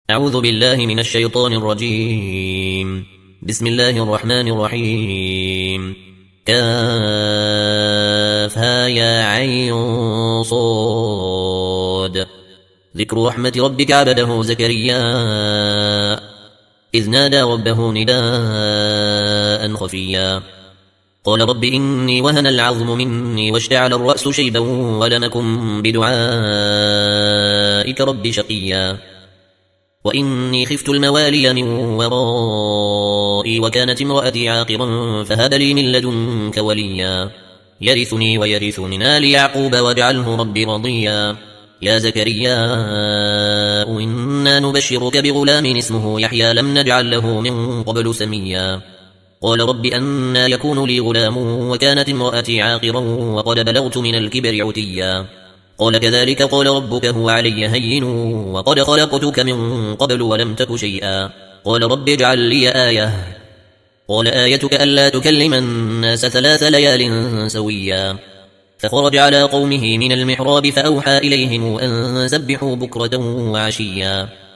أعوذ بالله من الشيطان الرجيم. بسم الله الرحمن الرحيم. كافها يا عين صاد. ذكر رحمة ربك عبده زكريا إذ نادى ربه نداء خفيا قال رب إني وهن العظم مني واشتعل الرأس شيبا ولم أكن بدعائك رب شقيا وإني خفت الموالي من ورائي وكانت امرأتي عاقرا فهب لي من لدنك وليا يرثني ويرث من آل يعقوب واجعله رب رضيا يا زكريا إنا نبشرك بغلام اسمه يحيى لم نجعل له من قبل سميا قال رب أنا يكون لي غلام وكانت امرأتي عاقرا وقد بلغت من الكبر عتيا قال كذلك قال ربك هو علي هين وقد خلقتك من قبل ولم تك شيئا قال رب اجعل لي آية قال آيتك ألا تكلم الناس 3 ليال سويا فخرج على قومه من المحراب فأوحى إليهم أن سبحوا بكرة وعشيا